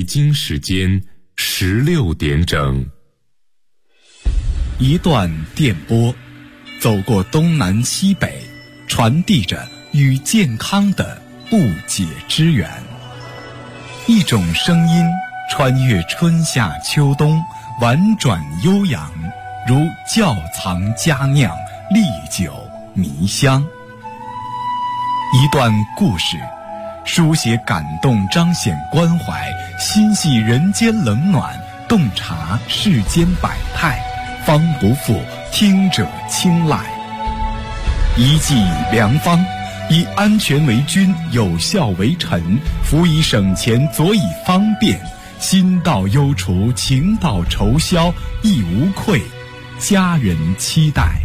北京时间16点整。 一段电波，走过东南西北，传递着与健康的不解之缘。一种声音，穿越春夏秋冬，婉转悠扬，如窖藏佳酿，历久弥香。一段故事，书写感动，彰显关怀，心系人间冷暖，洞察世间百态，方不负听者青睐。一剂良方，以安全为君，有效为臣，辅以省钱，佐以方便，心到忧除，情到愁消，亦无愧家人期待。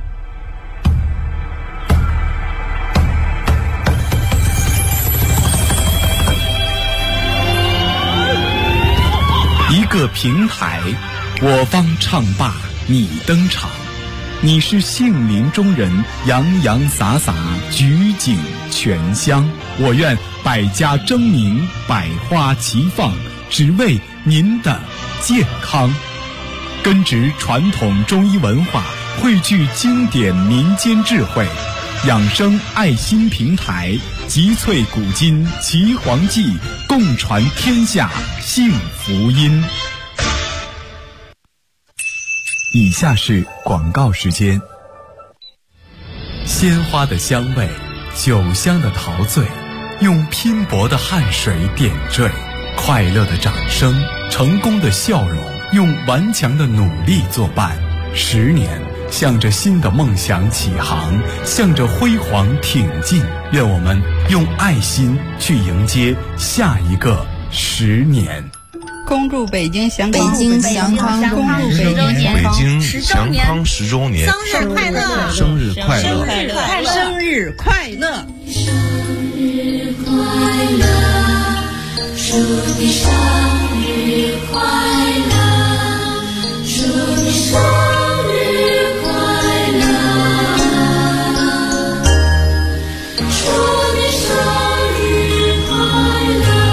一个平台，我方唱罢你登场，你是杏林中人，洋洋洒洒，举景全香。我愿百家争鸣，百花齐放，只为您的健康。根植传统中医文化，汇聚经典民间智慧，养生爱心平台，集萃古今岐黄记，共传天下幸福音。以下是广告时间。鲜花的香味，酒香的陶醉，用拼搏的汗水点缀，快乐的掌声，成功的笑容，用顽强的努力作伴。10年，向着新的梦想起航，向着辉煌挺进。愿我们用爱心去迎接下一个10年。 恭祝北京祥康恭祝北京祥康10周年， 生日快乐， 生日快乐， 生日快乐， 生日快乐，祝你生日快乐，祝你生日快乐，祝你生日快乐。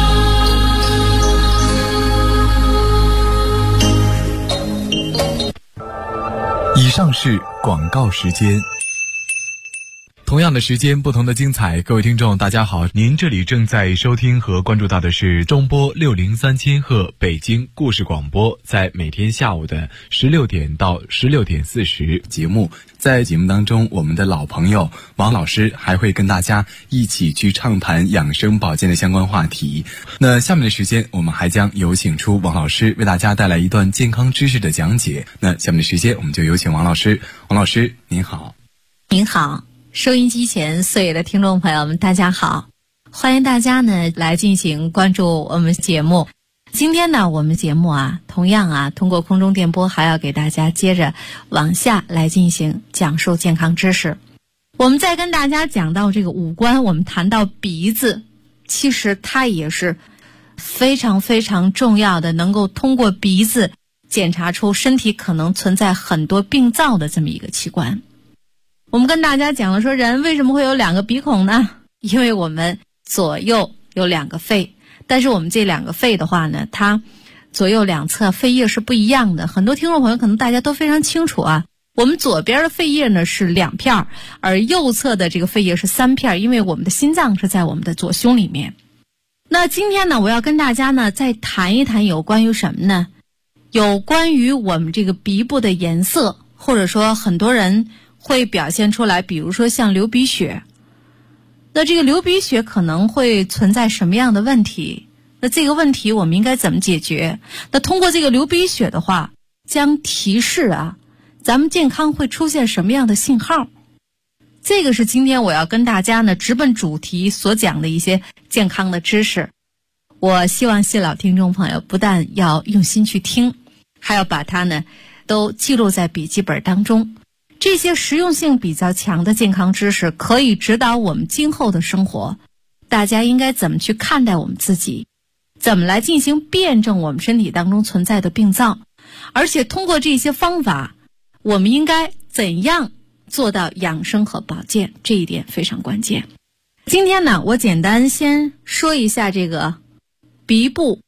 以上是广告时间。同样的时间，不同的精彩。各位听众大家好，您这里正在收听和关注到的是中波603千赫北京故事广播，在每天下午的16点到16点40节目。在节目当中，我们的老朋友王老师还会跟大家一起去畅谈养生保健的相关话题。那下面的时间，我们还将有请出王老师为大家带来一段健康知识的讲解。那下面的时间，我们就有请王老师。王老师您好。 您好，收音机前所有的听众朋友们大家好，欢迎大家呢来进行关注我们节目。今天呢我们节目同样通过空中电波还要给大家接着往下来进行讲述健康知识。我们在跟大家讲到这个五官，我们谈到鼻子，其实它也是非常非常重要的，能够通过鼻子检查出身体可能存在很多病灶的这么一个器官。我们跟大家讲了说，人为什么会有2个鼻孔呢？因为我们左右有2个肺，但是我们这2个肺的话呢，它左右两侧肺叶是不一样的。很多听众朋友可能大家都非常清楚我们左边的肺叶呢是2片，而右侧的这个肺叶是3片，因为我们的心脏是在我们的左胸里面。那今天呢，我要跟大家呢再谈一谈有关于什么呢？有关于我们这个鼻部的颜色，或者说很多人会表现出来，比如说像流鼻血。那这个流鼻血可能会存在什么样的问题？那这个问题我们应该怎么解决？那通过这个流鼻血的话，将提示咱们健康会出现什么样的信号？这个是今天我要跟大家呢直奔主题所讲的一些健康的知识。我希望新老听众朋友不但要用心去听，还要把它呢都记录在笔记本当中。这些实用性比较强的健康知识可以指导我们今后的生活，大家应该怎么去看待我们自己，怎么来进行辩证我们身体当中存在的病灶，而且通过这些方法，我们应该怎样做到养生和保健，这一点非常关键。今天呢，我简单先说一下这个鼻部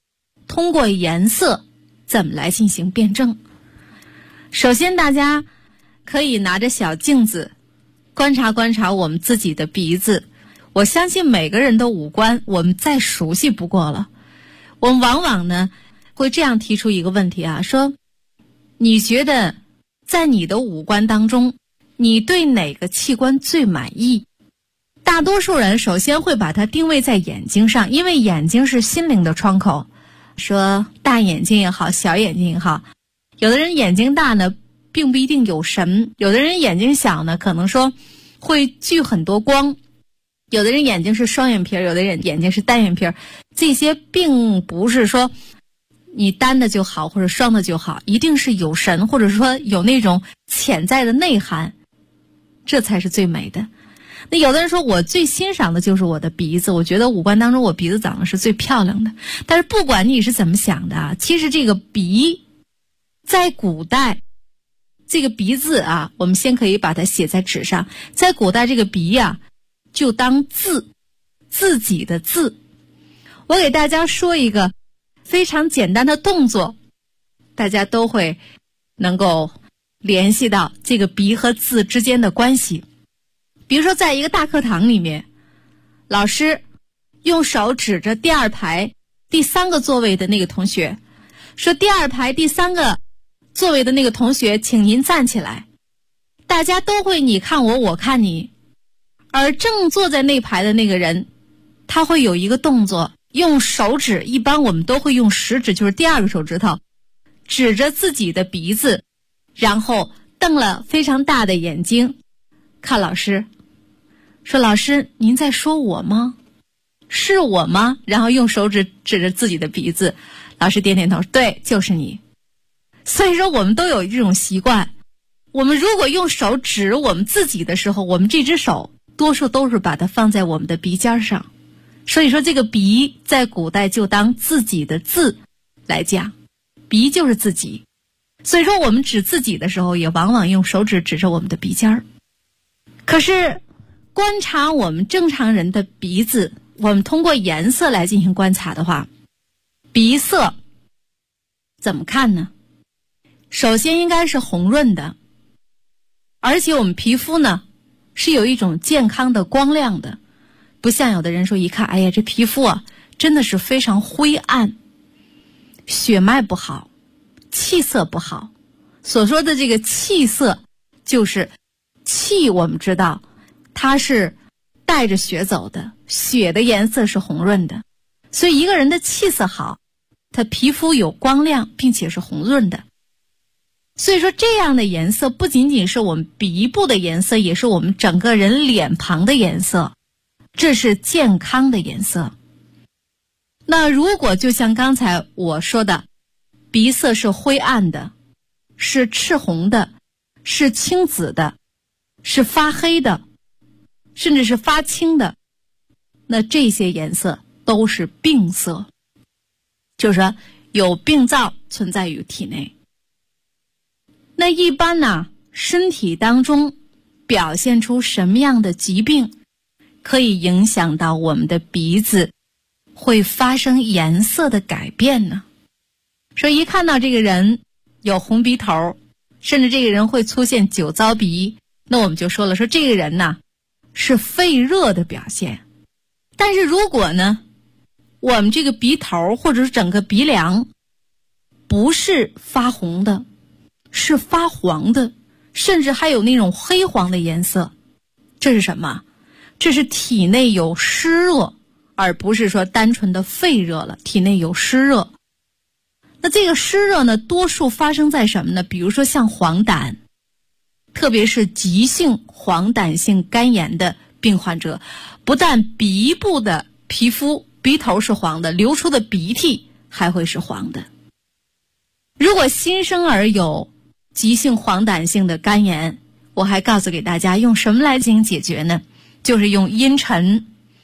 通过颜色怎么来进行辩证。首先大家可以拿着小镜子观察观察我们自己的鼻子。我相信每个人的五官我们再熟悉不过了，我们往往呢会这样提出一个问题啊，说你觉得在你的五官当中，你对哪个器官最满意？大多数人首先会把它定位在眼睛上，因为眼睛是心灵的窗口。说大眼睛也好，小眼睛也好，有的人眼睛大呢并不一定有神，有的人眼睛小呢可能说会聚很多光，有的人眼睛是双眼皮，有的人眼睛是单眼皮，这些并不是说你单的就好或者双的就好，一定是有神或者说有那种潜在的内涵，这才是最美的。那有的人说我最欣赏的就是我的鼻子，我觉得五官当中我鼻子长得是最漂亮的。但是不管你是怎么想的啊，其实这个鼻在古代，这个鼻字啊，我们先可以把它写在纸上，在古代这个鼻啊就当字，自己的字。我给大家说一个非常简单的动作，大家都会能够联系到这个鼻和字之间的关系。比如说在一个大课堂里面，老师用手指着第二排第3个座位的那个同学，说第二排第3个座位的那个同学请您站起来。大家都会你看我，我看你，而正坐在那排的那个人，他会有一个动作，用手指，一般我们都会用食指，就是第2个手指头，指着自己的鼻子，然后瞪了非常大的眼睛看老师，说老师您在说我吗？是我吗？然后用手指指着自己的鼻子，老师点点头，对，就是你。所以说我们都有这种习惯，我们如果用手指我们自己的时候，我们这只手多数都是把它放在我们的鼻尖上。所以说这个鼻在古代就当自己的字来讲，鼻就是自己。所以说我们指自己的时候，也往往用手指指着我们的鼻尖儿。可是观察我们正常人的鼻子，我们通过颜色来进行观察的话，鼻色怎么看呢？首先应该是红润的，而且我们皮肤呢是有一种健康的光亮的，不像有的人说一看，哎呀，这皮肤啊真的是非常灰暗，血脉不好，气色不好。所说的这个气色就是气，我们知道它是带着血走的，血的颜色是红润的，所以一个人的气色好，他皮肤有光亮并且是红润的。所以说这样的颜色不仅仅是我们鼻部的颜色，也是我们整个人脸庞的颜色，这是健康的颜色。那如果就像刚才我说的，鼻色是灰暗的，是赤红的，是青紫的，是发黑的，甚至是发青的，那这些颜色都是病色，就是说有病灶存在于体内。那一般呢，身体当中表现出什么样的疾病可以影响到我们的鼻子会发生颜色的改变呢？说一看到这个人有红鼻头，甚至这个人会出现酒糟鼻，那我们就说了，说这个人呢是肺热的表现。但是如果呢我们这个鼻头或者是整个鼻梁不是发红的，是发黄的，甚至还有那种黑黄的颜色，这是什么？这是体内有湿热，而不是说单纯的肺热了，体内有湿热。那这个湿热呢，多数发生在什么呢？比如说像黄疸，特别是急性黄疸性肝炎的病患者，不但鼻部的皮肤鼻头是黄的，流出的鼻涕还会是黄的。如果新生儿有急性黄疸性的肝炎，我还告诉给大家用什么来进行解决呢？就是用茵陈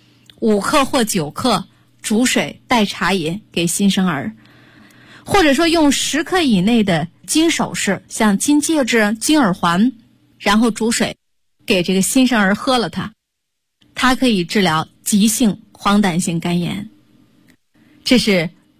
5克或9克煮水代茶饮给新生儿，或者说用10克以内的金首饰，像金戒指、金耳环，然后煮水给这个新生儿喝了它可以治疗急性黄疸性肝炎。这是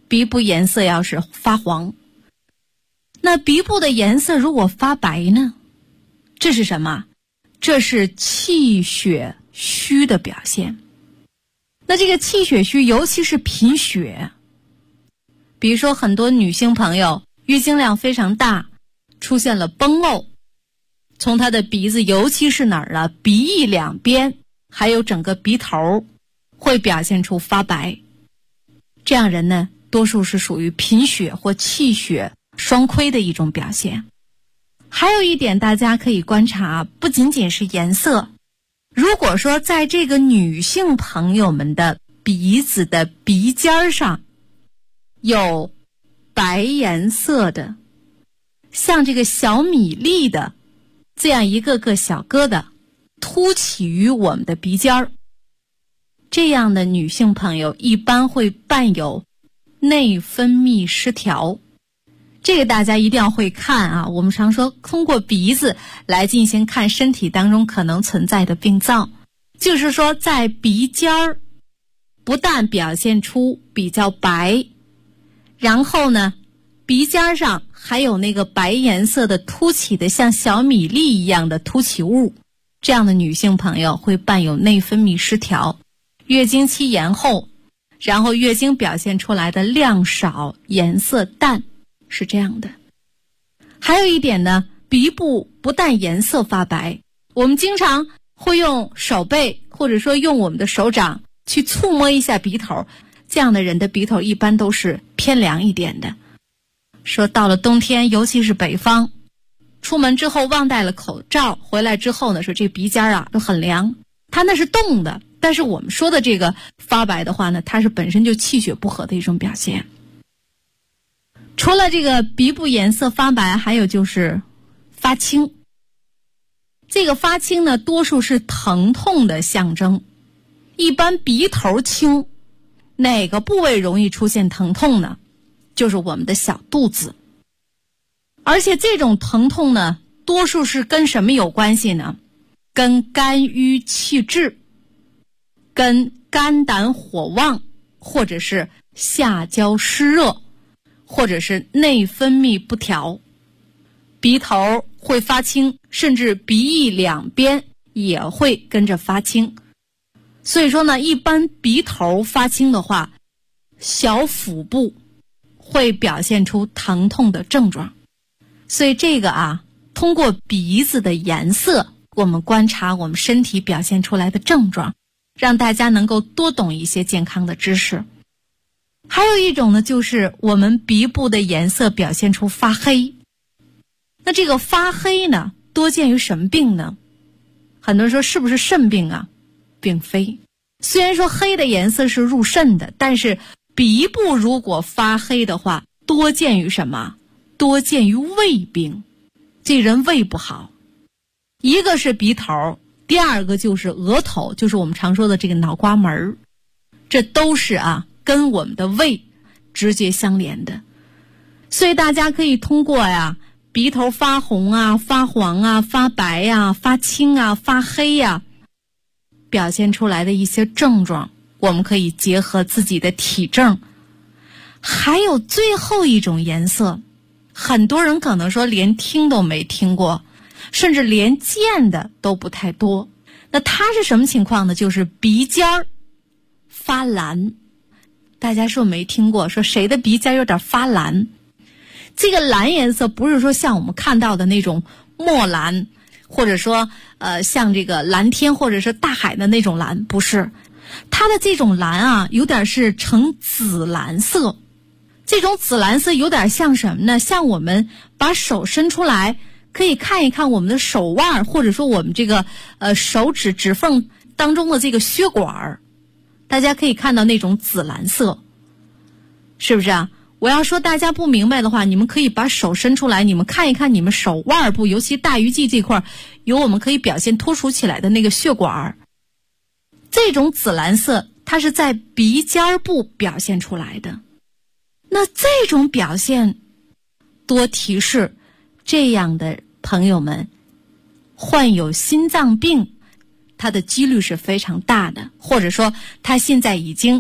鼻部颜色要是发黄。那鼻部的颜色如果发白呢？这是什么？这是气血虚的表现。那这个气血虚尤其是贫血，比如说很多女性朋友月经量非常大，出现了崩漏，从她的鼻子尤其是哪儿啊？鼻翼两边还有整个鼻头会表现出发白。这样人呢多数是属于贫血或气血双亏的一种表现。还有一点大家可以观察，不仅仅是颜色，如果说在这个女性朋友们的鼻子的鼻尖上有白颜色的，像这个小米粒的这样一个个小疙瘩凸起于我们的鼻尖儿，这样的女性朋友一般会伴有内分泌失调。这个大家一定要会看啊，我们常说通过鼻子来进行看身体当中可能存在的病灶，就是说在鼻尖儿不但表现出比较白，然后呢鼻尖上还有那个白颜色的凸起的像小米粒一样的凸起物，这样的女性朋友会伴有内分泌失调，月经期延后，然后月经表现出来的量少颜色淡，是这样的。还有一点呢，鼻部不但颜色发白，我们经常会用手背或者说用我们的手掌去触摸一下鼻头，这样的人的鼻头一般都是偏凉一点的。说到了冬天，尤其是北方，出门之后忘带了口罩，回来之后呢，说这鼻尖啊都很凉，它那是冻的。但是我们说的这个发白的话呢，它是本身就气血不和的一种表现。除了这个鼻部颜色发白，还有就是发青。这个发青呢，多数是疼痛的象征。一般鼻头青，哪个部位容易出现疼痛呢？就是我们的小肚子。而且这种疼痛呢，多数是跟什么有关系呢？跟肝郁气滞，跟肝胆火旺，或者是下焦湿热，或者是内分泌不调。鼻头会发青，甚至鼻翼两边也会跟着发青。所以说呢，一般鼻头发青的话，小腹部会表现出疼痛的症状。所以这个啊，通过鼻子的颜色，我们观察我们身体表现出来的症状，让大家能够多懂一些健康的知识。还有一种呢，就是我们鼻部的颜色表现出发黑。那这个发黑呢，多见于什么病呢？很多人说是不是肾病啊？并非。虽然说黑的颜色是入肾的，但是鼻部如果发黑的话，多见于什么？多见于胃病。这人胃不好，一个是鼻头，第二个就是额头，就是我们常说的这个脑瓜门，这都是啊跟我们的胃直接相连的。所以大家可以通过呀鼻头发红啊、发黄啊、发白啊、发青啊、发黑呀，表现出来的一些症状，我们可以结合自己的体症。还有最后一种颜色，很多人可能说连听都没听过，甚至连见的都不太多。那它是什么情况呢？就是鼻尖儿发蓝。大家是不是没听过说谁的鼻尖有点发蓝？这个蓝颜色不是说像我们看到的那种墨蓝，或者说像这个蓝天或者是大海的那种蓝，不是。它的这种蓝啊，有点是呈紫蓝色。这种紫蓝色有点像什么呢？像我们把手伸出来，可以看一看我们的手腕，或者说我们这个手指指缝当中的这个血管，大家可以看到那种紫蓝色，是不是啊？我要说大家不明白的话，你们可以把手伸出来，你们看一看你们手腕部，尤其大鱼际这块有我们可以表现突出起来的那个血管。这种紫蓝色它是在鼻尖部表现出来的。那这种表现多提示这样的朋友们患有心脏病，它的几率是非常大的，或者说他现在已经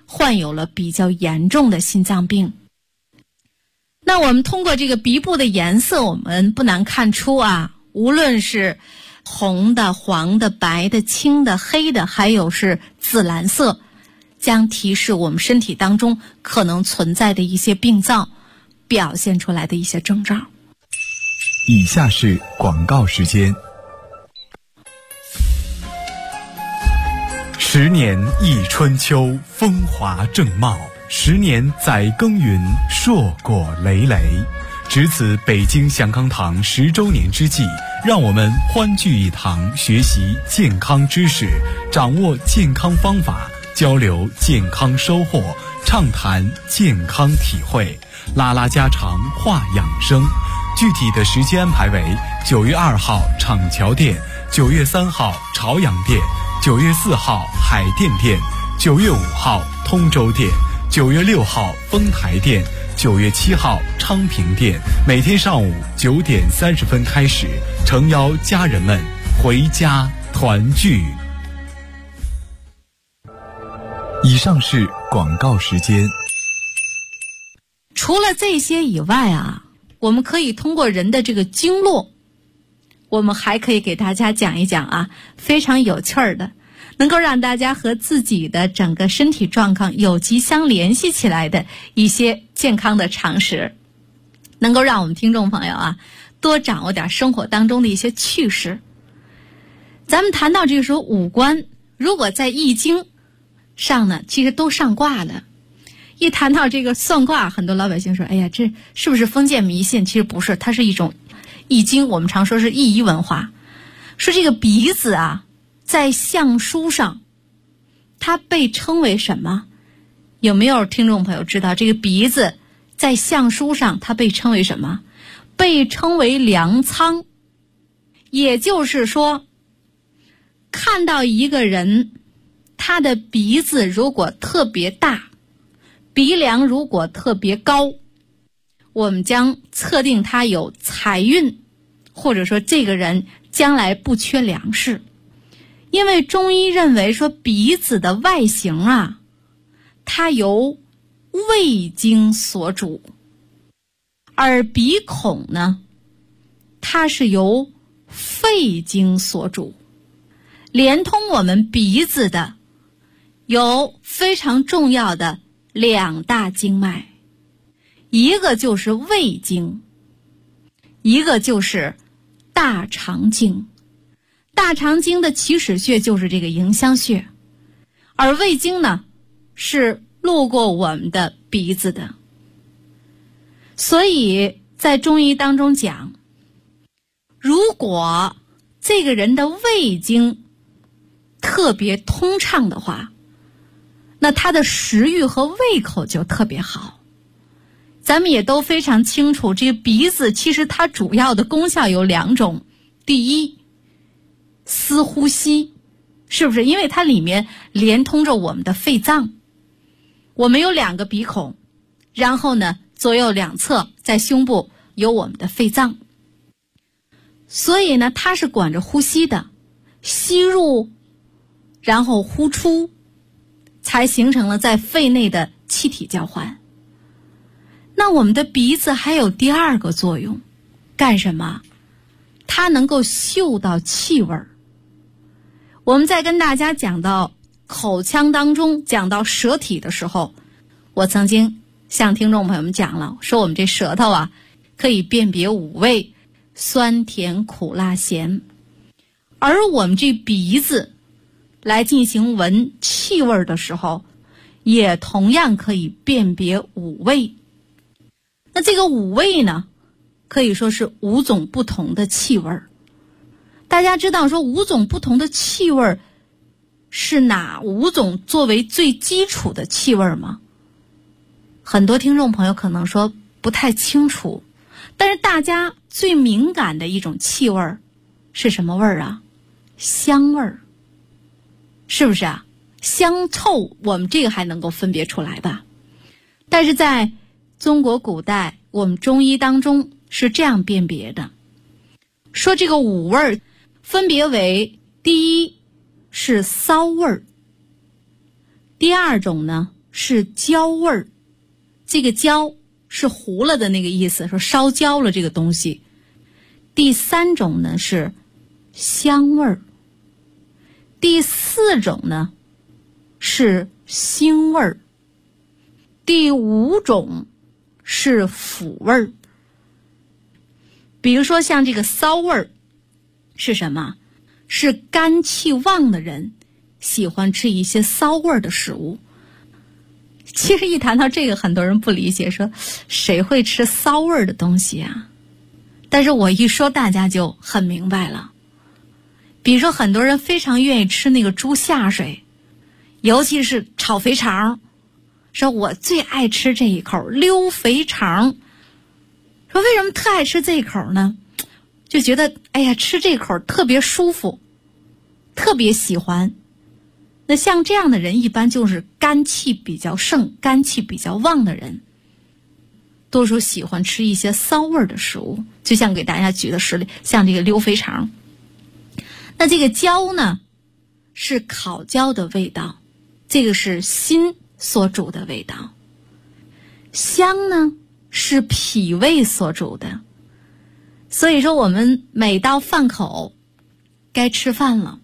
患有了比较严重的心脏病。那我们通过这个鼻部的颜色，我们不难看出啊，无论是红的、黄的、白的、青的、黑的，还有是紫蓝色，将提示我们身体当中可能存在的一些病灶表现出来的一些征兆。 以下是广告时间。10年忆春秋，风华正茂；10年载耕耘，硕果累累。值此北京祥康堂10周年之际，让我们欢聚一堂，学习健康知识，掌握健康方法，交流健康收获，畅谈健康体会，拉拉家常，话养生。具体的时间安排为9月2号厂桥店，9月3号朝阳店，9月4号海淀店，9月5号通州店，9月6号丰台店，9月7号昌平店。每天上午9点30分开始，诚邀家人们回家团聚。以上是广告时间。 除了这些以外啊，我们可以通过人的这个经络，我们还可以给大家讲一讲啊，非常有趣儿的，能够让大家和自己的整个身体状况有机相联系起来的一些健康的常识，能够让我们听众朋友啊多掌握点生活当中的一些趣事。咱们谈到这个时候五官，如果在易经上呢，其实都上卦了。一谈到这个算卦，很多老百姓说，哎呀，这是不是封建迷信？其实不是，它是一种易经，我们常说是易医文化。说这个鼻子啊，在相书上它被称为什么？有没有听众朋友知道这个鼻子在相书上它被称为什么？被称为粮仓。也就是说，看到一个人他的鼻子如果特别大，鼻梁如果特别高，我们将测定他有财运，或者说这个人将来不缺粮食。因为中医认为说鼻子的外形啊，它由胃经所主，而鼻孔呢，它是由肺经所主。连通我们鼻子的有非常重要的2大经脉，一个就是胃经，一个就是大肠经。大肠经的起始穴就是这个迎香穴，而胃经呢是路过我们的鼻子的。所以在中医当中讲，如果这个人的胃经特别通畅的话，那他的食欲和胃口就特别好。咱们也都非常清楚，这个鼻子其实它主要的功效有2种。第一，司呼吸，是不是？因为它里面连通着我们的肺脏。我们有2个鼻孔，然后呢，左右两侧在胸部有我们的肺脏。所以呢，它是管着呼吸的，吸入然后呼出，才形成了在肺内的气体交换。那我们的鼻子还有第2个作用，干什么？它能够嗅到气味。我们在跟大家讲到口腔当中，讲到舌体的时候，我曾经向听众朋友们讲了，说我们这舌头啊，可以辨别5味，酸甜苦辣咸。而我们这鼻子来进行闻气味的时候，也同样可以辨别5味。那这个5味呢，可以说是5种不同的气味。大家知道说5种不同的气味是哪5种作为最基础的气味吗？很多听众朋友可能说不太清楚，但是大家最敏感的一种气味是什么味儿啊？香味儿，是不是啊？香臭我们这个还能够分别出来吧。但是在中国古代我们中医当中是这样辨别的，说这个5味分别为：第一是骚味儿，第2种呢是焦味儿，这个焦是糊了的那个意思，说烧焦了这个东西。第3种呢是香味儿，第4种呢是腥味儿，第5种是腐味儿。比如说像这个骚味儿是什么？是肝气旺的人喜欢吃一些骚味儿的食物。其实一谈到这个，很多人不理解，说谁会吃骚味儿的东西啊？但是我一说，大家就很明白了。比如说很多人非常愿意吃那个猪下水，尤其是炒肥肠，说我最爱吃这一口溜肥肠。说为什么特爱吃这一口呢？就觉得哎呀，吃这口特别舒服，特别喜欢。那像这样的人一般就是肝气比较盛、肝气比较旺的人，多数喜欢吃一些骚味的食物。就像给大家举的实例，像这个溜肥肠。那这个焦呢，是烤焦的味道，这个是心所主的味道。香呢，是脾胃所主的。所以说我们每到饭口该吃饭了，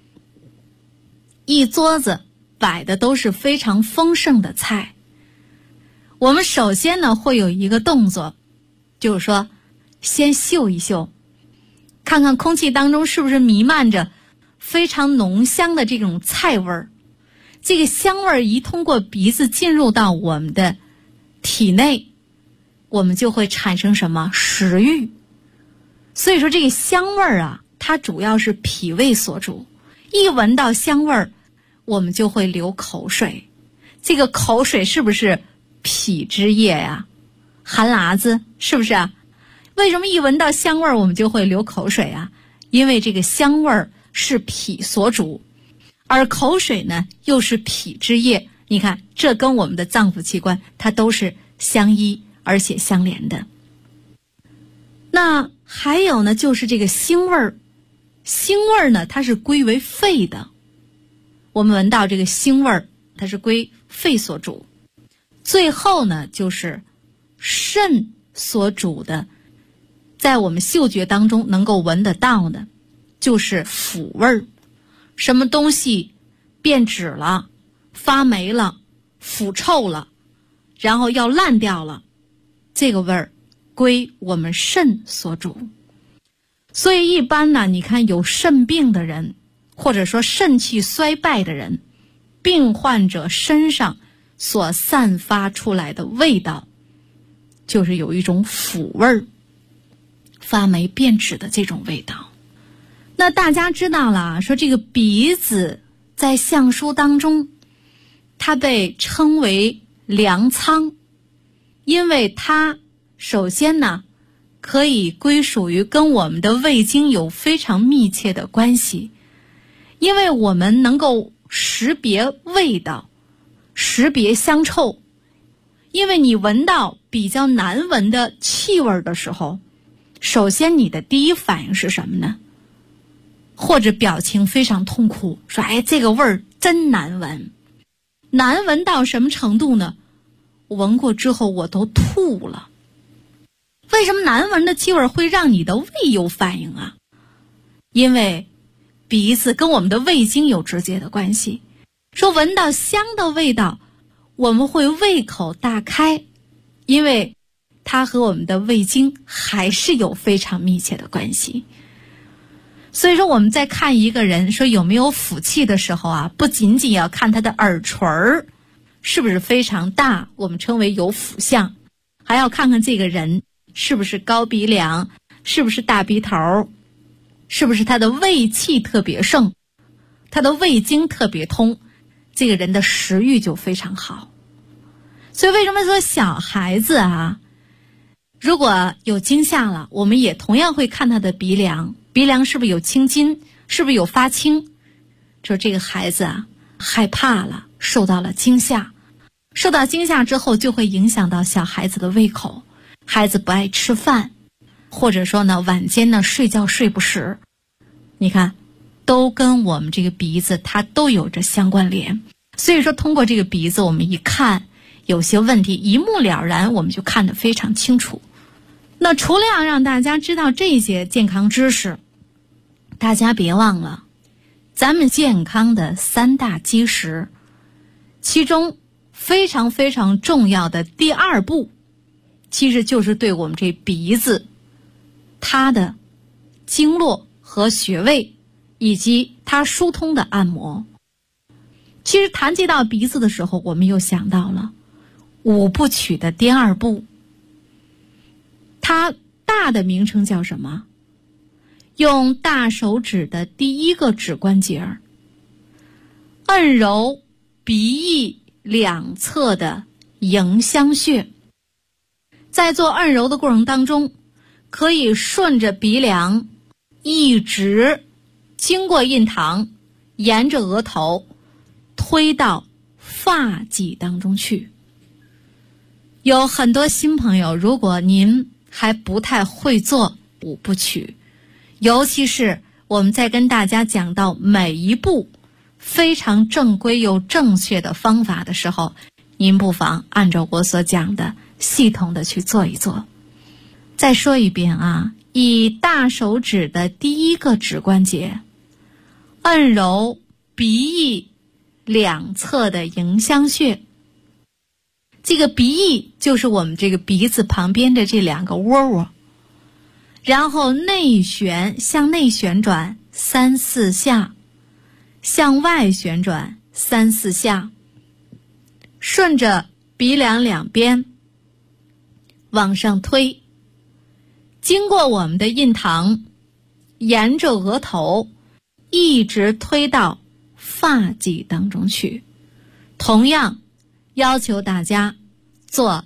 一桌子摆的都是非常丰盛的菜，我们首先呢会有一个动作，就是说先嗅一嗅，看看空气当中是不是弥漫着非常浓香的这种菜味儿。这个香味儿一通过鼻子进入到我们的体内，我们就会产生什么？食欲。所以说这个香味儿啊，它主要是脾胃所主。一闻到香味儿，我们就会流口水。这个口水是不是脾之液呀？含喇子是不是啊？为什么一闻到香味儿我们就会流口水啊？因为这个香味儿是脾所主，而口水呢又是脾之液。你看，这跟我们的脏腑器官它都是相依而且相连的。那还有呢，就是这个腥味儿。腥味儿呢，它是归为肺的。我们闻到这个腥味儿，它是归肺所主。最后呢，就是肾所主的，在我们嗅觉当中能够闻得到的，就是腐味儿。什么东西变质了、发霉了、腐臭了，然后要烂掉了，这个味儿归我们肾所主。所以一般呢，你看有肾病的人，或者说肾气衰败的人，病患者身上所散发出来的味道，就是有一种腐味儿、发霉变质的这种味道。那大家知道了，说这个鼻子在相书当中，它被称为粮仓，因为它首先呢可以归属于跟我们的胃经有非常密切的关系，因为我们能够识别味道，识别香臭。因为你闻到比较难闻的气味的时候，首先你的第一反应是什么呢？或者表情非常痛苦，说哎，这个味儿真难闻。难闻到什么程度呢？闻过之后我都吐了。为什么难闻的气味会让你的胃有反应啊？因为鼻子跟我们的胃经有直接的关系。说闻到香的味道，我们会胃口大开，因为它和我们的胃经还是有非常密切的关系。所以说我们在看一个人说有没有腐气的时候啊，不仅仅要看他的耳垂儿是不是非常大，我们称为有腐相，还要看看这个人是不是高鼻梁，是不是大鼻头，是不是他的胃气特别盛，他的胃经特别通，这个人的食欲就非常好。所以为什么说小孩子啊，如果有惊吓了，我们也同样会看他的鼻梁，鼻梁是不是有青筋，是不是有发青，说这个孩子啊害怕了，受到了惊吓。受到惊吓之后就会影响到小孩子的胃口，孩子不爱吃饭，或者说呢晚间呢睡觉睡不实，你看都跟我们这个鼻子它都有着相关联。 所以说通过这个鼻子我们一看有些问题一目了然，我们就看得非常清楚。那除了要让大家知道这些健康知识，大家别忘了咱们健康的3大基石，其中非常非常重要的第2步，其实就是对我们这鼻子它的经络和穴位以及它疏通的按摩。其实谈及到鼻子的时候，我们又想到了5部曲的第2步，它大的名称叫什么？用大手指的第1个指关节按揉鼻翼2侧的迎香穴。在做按揉的过程当中，可以顺着鼻梁一直经过印堂，沿着额头推到发际当中去。有很多新朋友，如果您还不太会做5部曲，尤其是我们在跟大家讲到每一步非常正规又正确的方法的时候，您不妨按照我所讲的系统的去做一做。再说一遍啊，以大手指的第1个指关节按揉鼻翼2侧的迎香穴。这个鼻翼就是我们这个鼻子旁边的这2个窝窝，然后向内旋转3、4下，向外旋转3、4下，顺着鼻梁2边往上推，经过我们的印堂，沿着额头一直推到发际当中去。同样要求大家做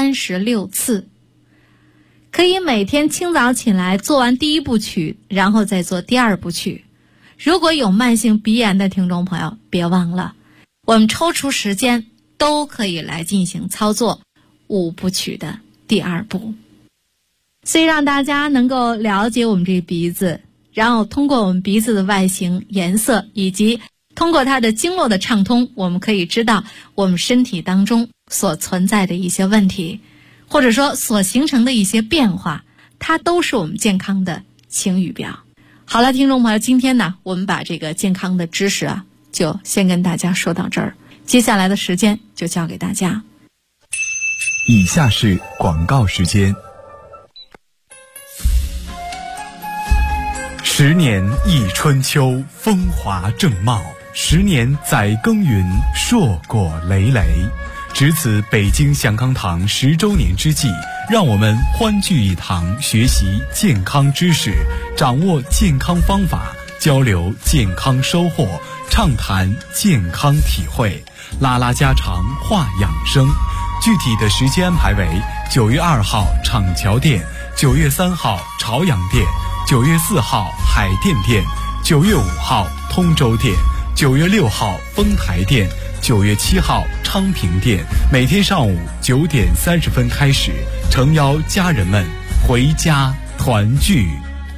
36次，可以每天清早起来做完第1部曲，然后再做第2部曲。如果有慢性鼻炎的听众朋友，别忘了我们抽出时间都可以来进行操作5部曲的第2步。所以让大家能够了解我们这鼻子，然后通过我们鼻子的外形、颜色，以及通过它的经络的畅通，我们可以知道我们身体当中所存在的一些问题，或者说所形成的一些变化，它都是我们健康的晴雨表。好了，听众朋友，今天呢，我们把这个健康的知识就先跟大家说到这儿，接下来的时间就交给大家。 以下是广告时间。10年忆春秋，风华正茂；10年载耕耘，硕果累累。值此北京祥康堂10周年之际，让我们欢聚一堂，学习健康知识，掌握健康方法，交流健康收获，畅谈健康体会，拉拉家常，话养生。具体的时间安排为9月2号厂桥店，9月3号朝阳店，9月4号海淀店，9月5号通州店，9月6号丰台店，9月7号昌平店。每天上午9点30分开始，诚邀家人们回家团聚。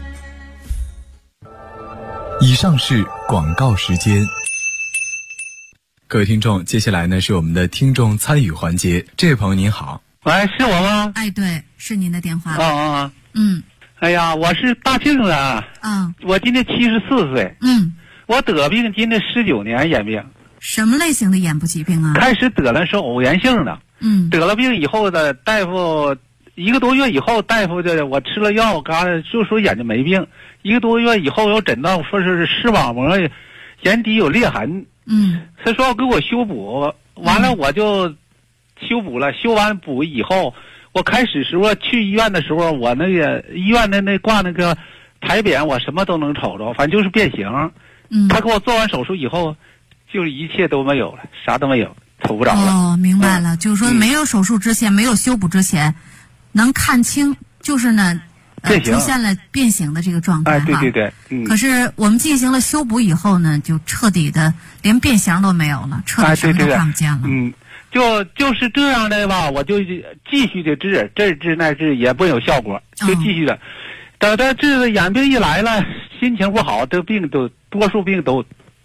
以上是广告时间。各位听众，接下来呢是我们的听众参与环节。这位朋友您好。 喂，是我吗？ 哎，对，是您的电话。 哎呀，我是大庆的。我今年74岁。我得病今年19年眼病。 什么类型的眼部疾病啊？ 开始得了是偶然性的。得了病以后的大夫1个多月以后，大夫我吃了药，就说眼睛没病。1个多月以后有诊断，说是视网膜眼底有裂痕。他说要给我修补，完了我就修补了。修完补以后，我开始时候去医院的时候，我那个医院的挂那个牌匾，我什么都能瞅着，反正就是变形。他给我做完手术以后，就是一切都没有了，啥都没有，瞅不着了。 哦，明白了，就是说没有手术之前，没有修补之前，能看清，就是呢。出现了变形的这个状态。 对。 可是我们进行了修补以后呢，就彻底的连变形都没有了，彻底什么都看不见了。 就是这样的吧，我就继续的治，这治那治也不有效果，就继续的。等到治眼病一来了，心情不好，这病都多数病都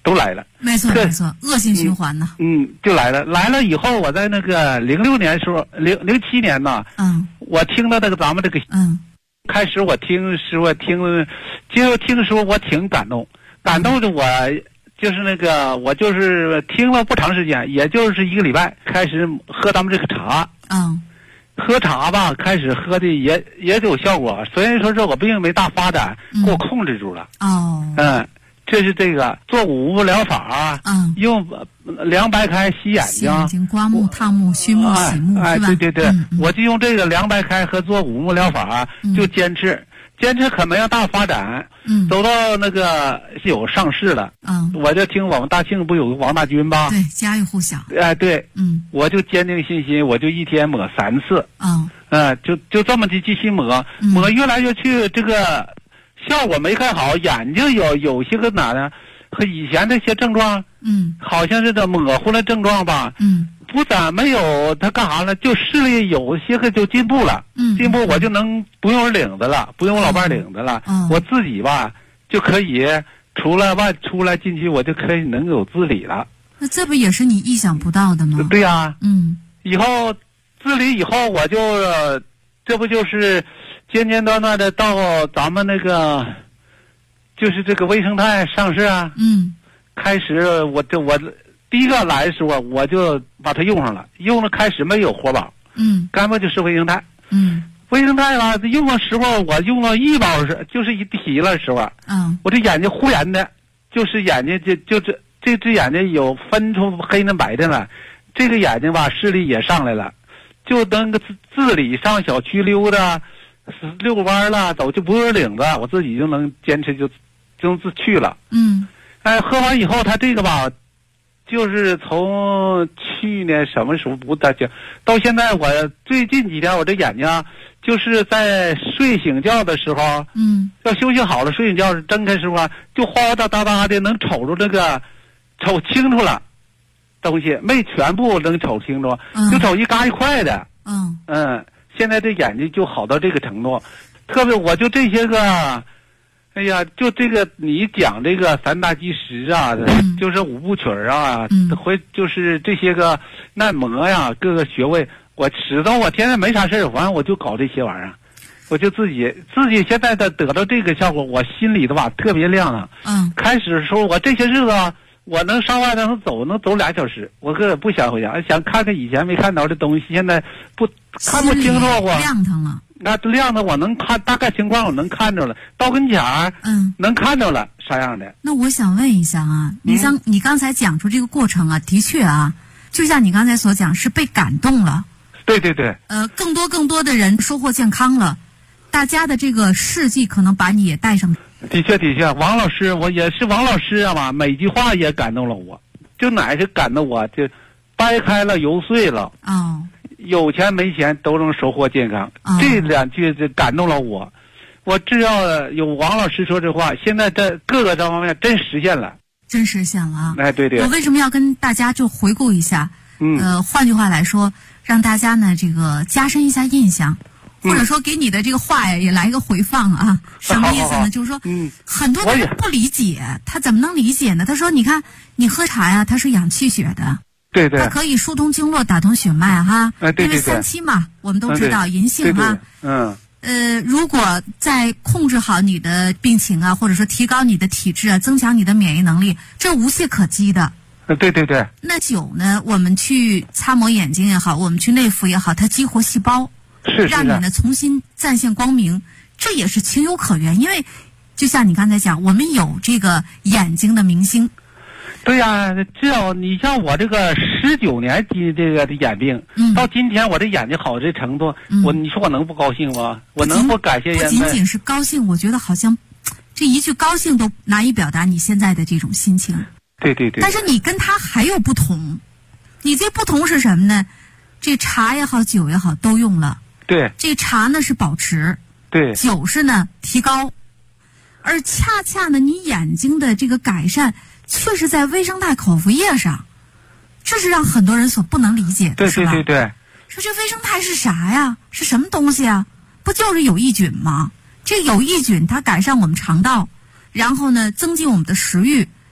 都来了。 没错没错，恶性循环呢。 就来了以后，我在那个06年时候，07年呢，我听到那个咱们这个，开始我听时候就听的时候我挺感动的我。就是那个，我就是听了不长时间，也就是1个礼拜，开始喝咱们这个茶。喝茶吧，开始喝的也有效果。虽然说这我病没大发展，给我控制住了。这是这个做五物疗法，用凉白开洗眼睛， 刮目、烫目、熏目、洗目，是吧？ 对，我就用这个凉白开和做五物疗法，就坚持可没有大发展。走到那个有上市了。我就听我们大庆不有个王大军吧？ 对，家喻户晓。 对。我就坚定信心，我就一天抹3次。就这么的继续抹越来越去，这个效果没看好，眼睛有些个哪呢？和以前那些症状，好像是这模糊的症状吧。不咋没有，他干啥呢？就视力有些个就进步了。进步我就能不用人领着了，不用我老伴儿领着了。我自己吧就可以出来进去，我就可以能有自理了。 那这不也是你意想不到的吗？ 对呀。以后自理以后，我就这不就是间间断断的到咱们那个，就是这个微生态上市啊。开始我第一个来的时候，我就把它用上了，开始没有活宝。干巴就是微生态。微生态吧，用的时候我用了1包就是一提了时候。我这眼睛忽然的，就是眼睛这只眼睛有分出黑跟白的了，这个眼睛吧视力也上来了，就能自理上小区溜达。遛弯了，走就不用领子，我自己就能坚持就自去了。喝完以后，他这个吧，就是从去年什么时候不大讲，到现在我最近几天我这眼睛就是在睡醒觉的时候，要休息好了睡醒觉睁开时候啊，就哗哗哒哒的能瞅着这个，瞅清楚了东西，没全部能瞅清楚，就瞅一嘎一块的。现在这眼睛就好到这个程度，特别我就这些个，哎呀，就这个你讲这个3大基石啊，就是5部曲啊，就是这些个按摩呀，各个穴位，我始终我天天没啥事儿，反正我就搞这些玩意儿，我就自己现在得到这个效果，我心里的吧特别亮了。开始的时候我这些日子我能上外头能走2小时，我根本不想回家，想看看以前没看到的东西，现在看不清楚我亮堂了。 那亮的我能看大概情况，我能看着了，到跟前儿能看着了啥样的。 那我想问一下啊，你刚才讲出这个过程啊，的确啊，就像你刚才所讲，是被感动了。 对。 更多的人收获健康了，大家的这个事迹可能把你也带上。 的确，王老师，我也是王老师啊嘛，每句话也感动了我，就哪是感动我，就掰开了揉碎了。有钱没钱都能收获健康，这2句就感动了我。我只要有王老师说这话，现在这各个这方面真实现了。 啊！ 对。 我为什么要跟大家就回顾一下？换句话来说，让大家呢这个加深一下印象。或者说给你的这个话呀也来一个回放啊，什么意思呢？就是说，很多人不理解，他怎么能理解呢？他说：“你看，你喝茶呀，它是养气血的， 对， 它可以疏通经络、打通血脉哈。 对， 因为3七嘛，我们都知道银杏哈。如果在控制好你的病情啊，或者说提高你的体质啊，增强你的免疫能力，这无懈可击的。 对。 那酒呢，我们去擦抹眼睛也好，我们去内服也好，它激活细胞。让你呢重新再现光明，这也是情有可原。因为就像你刚才讲，我们有这个眼睛的明星。 对呀，只要你像我这个19年的这个眼病，到今天我这眼睛好这程度，你说我能不高兴吗？我能不感谢人？ 不仅仅是高兴，我觉得好像这一句高兴都难以表达你现在的这种心情。 对。 但是你跟他还有不同，你这不同是什么呢？这茶也好，酒也好，都用了。 对， 这茶呢是保持， 对， 酒是呢提高，而恰恰呢，你眼睛的这个改善却是在微生态口服液上，这是让很多人所不能理解的，是吧？ 对。 说这微生态是啥呀？是什么东西啊？不就是有益菌吗？这有益菌它改善我们肠道，然后呢增进我们的食欲，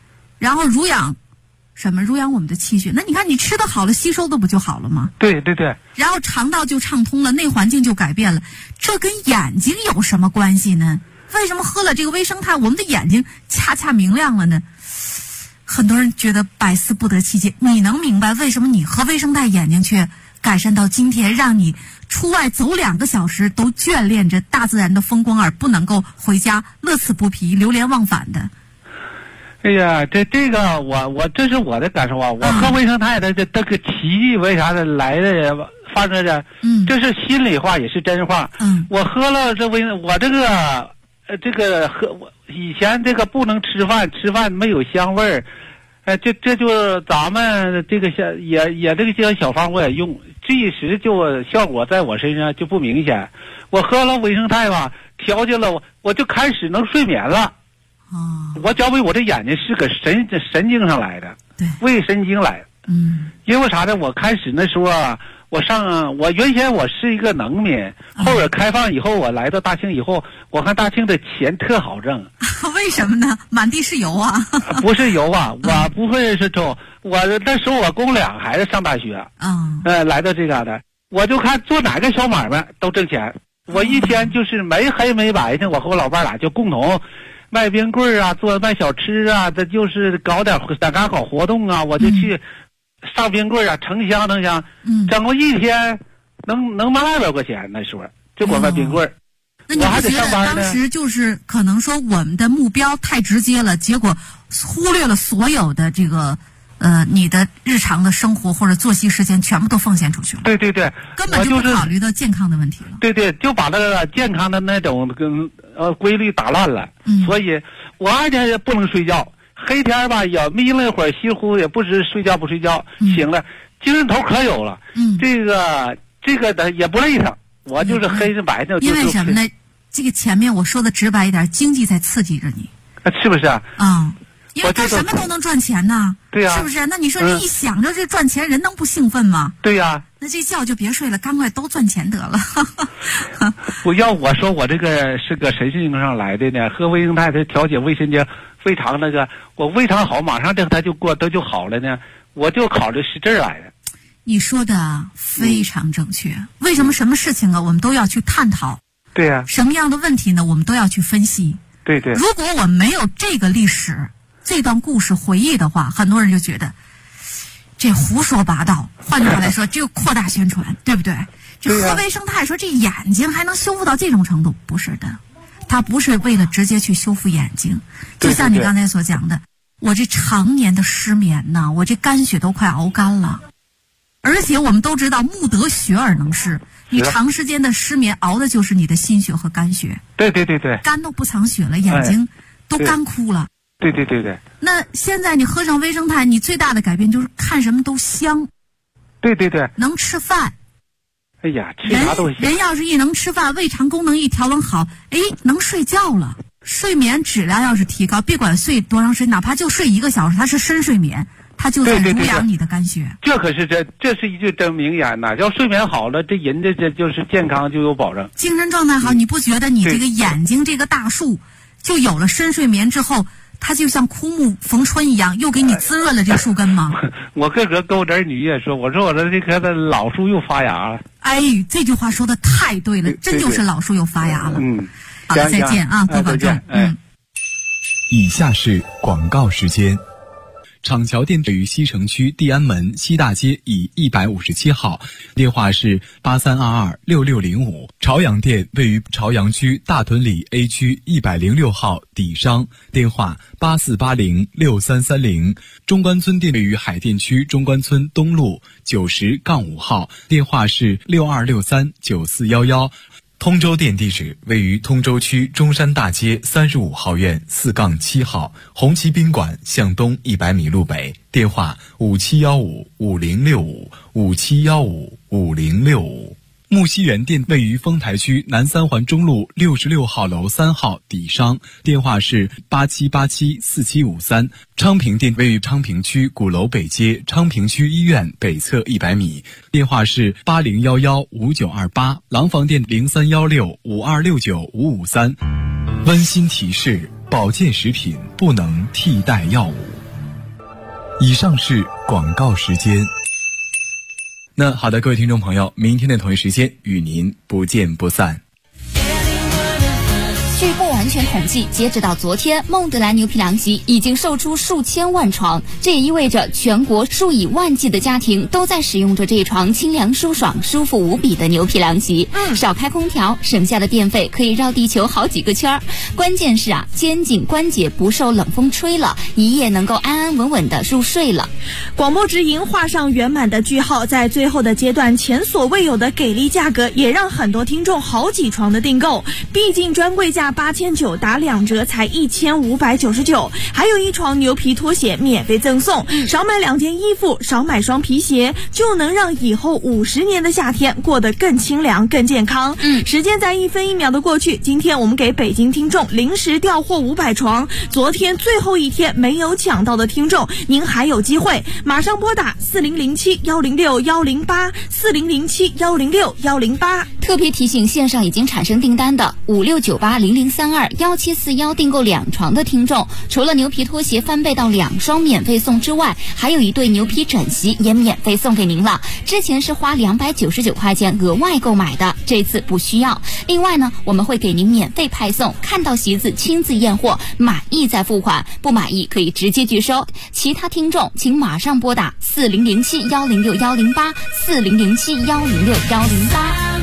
然后濡养我们的气血。那你看你吃的好了，吸收的不就好了吗？ 对对对。 然后肠道就畅通了，内环境就改变了。这跟眼睛有什么关系呢？为什么喝了这个微生态，我们的眼睛恰恰明亮了呢？很多人觉得百思不得其解。你能明白为什么你喝微生态眼睛却改善到今天，让你出外走2个小时都眷恋着大自然的风光，而不能够回家乐此不疲、流连忘返的？ 哎呀，这个我这是我的感受啊！我喝微生态的这个奇迹为啥的来的发生的？这是心里话也是真话。我喝了我这个我以前这个不能吃饭没有香味儿，这就咱们这个也这个些小方我也用，这一时就效果在我身上就不明显。我喝了微生态吧，调节了我就开始能睡眠了。我觉为我这眼睛是个神经上来的， 对， 胃神经来的。因为啥呢？我开始那时候啊，我原先我是一个农民，后边开放以后，我来到大庆以后，我看大庆的钱特好挣。 为什么呢？满地是油啊！ 不是油啊，我不会是抽。我那时候我供2个孩子上大学，来到这嘎达，我就看做哪个小买卖都挣钱。我一天就是没黑没白的，我和我老伴俩就共同卖冰棍啊，卖小吃啊，这就是搞点在家搞活动啊，我就去上冰棍啊，成箱，整个一天能卖200块钱，那时候就光卖冰棍。 那你不觉得当时就是可能说我们的目标太直接了，结果忽略了所有的这个你的日常的生活或者作息时间全部都奉献出去了？对对对，根本就不考虑到健康的问题了。对对，就把那个健康的那种规律打烂了。所以我2天也不能睡觉，黑天吧也眯了一会儿，稀乎也不知睡觉不睡觉，醒了精神头可有了。这个的也不累腾，我就是黑着白的。因为什么呢？这个前面我说的直白一点，经济在刺激着你，是不是啊？因为他什么都能赚钱呐，对呀，是不是？那你说这一想着这赚钱，人能不兴奋吗？对呀。那这觉就别睡了，赶快都赚钱得了。我说我这个是个神经上来的呢，喝微生态它调节胃神经非常那个，我胃肠好，马上它就好了呢。我就考虑是这儿来的。你说的非常正确。为什么什么事情啊，我们都要去探讨？对呀。什么样的问题呢，我们都要去分析。对对。如果我没有这个历史，这段故事回忆的话，很多人就觉得这胡说八道。换句话来说，就扩大宣传，对不对？这喝微生态说这眼睛还能修复到这种程度，不是的，它不是为了直接去修复眼睛。就像你刚才所讲的，我这常年的失眠呢，我这肝血都快熬干了。而且我们都知道木得血而能湿，你长时间的失眠熬的就是你的心血和肝血。对对对对，肝都不藏血了，眼睛都干枯了。对对对对。那现在你喝上微生态，你最大的改变就是看什么都香。对对对。能吃饭。哎呀，吃啥都香。人要是一能吃饭，胃肠功能一调整好，能睡觉了。睡眠质量要是提高，别管睡多长时间，哪怕就睡1个小时，它是深睡眠。它就在濡养你的肝血。这可是这是一句真名言呐！要睡眠好了，这人的这就是健康就有保证，精神状态好。你不觉得你这个眼睛这个大树，就有了深睡眠之后，它就像枯木逢春一样，又给你滋润了这树根吗？我跟我侄女也说，我说我的这棵的老树又发芽了。哎，这句话说的太对了，真就是老树又发芽了。好的，再见啊，多保重。 以下是广告时间。厂桥店位于西城区地安门西大街以157号，电话是83226605。朝阳店位于朝阳区大屯里 A 区106号底商，电话84806330。中关村店位于海淀区中关村东路90-5号，电话是62639411。通州店地址位于通州区中山大街35号院4-7号，红旗宾馆向东100米路北，电话57155065，57155065。木樨园店位于丰台区南三环中路66号楼3号底商，电话是87874753。昌平店位于昌平区鼓楼北街昌平区医院北侧100米，电话是80115928。廊坊店031652695553。温馨提示：保健食品不能替代药物。 以上是广告时间。那好的，各位听众朋友，明天的同一时间与您不见不散。 据不完全统计，截止到昨天，孟德兰牛皮凉席已经售出数千万床，这也意味着全国数以万计的家庭都在使用着这床清凉舒爽、舒服无比的牛皮凉席。少开空调，省下的电费可以绕地球好几个圈儿。关键是肩颈关节不受冷风吹了，一夜能够安安稳稳的入睡了。 广播直营画上圆满的句号，在最后的阶段，前所未有的给力价格也让很多听众好几床的订购。毕竟专柜价8900打2折才1599，还有一床牛皮拖鞋免费赠送，少买2件衣服，少买双皮鞋，就能让以后50年的夏天过得更清凉、更健康。时间在1分1秒的过去，今天我们给北京听众临时调货500床，昨天最后一天没有抢到的听众，您还有机会，马上拨打4007-106-108 4007-106-108。 特别提醒线上已经产生订单的5698-0032-1741订购2床的听众，除了牛皮拖鞋翻倍到2双免费送之外，还有一对牛皮枕席也免费送给您了。之前是花299块钱额外购买的，这次不需要。另外呢，我们会给您免费派送，看到席子亲自验货，满意再付款，不满意可以直接拒收。其他听众请马上拨打4007-106-108 4007-106-108。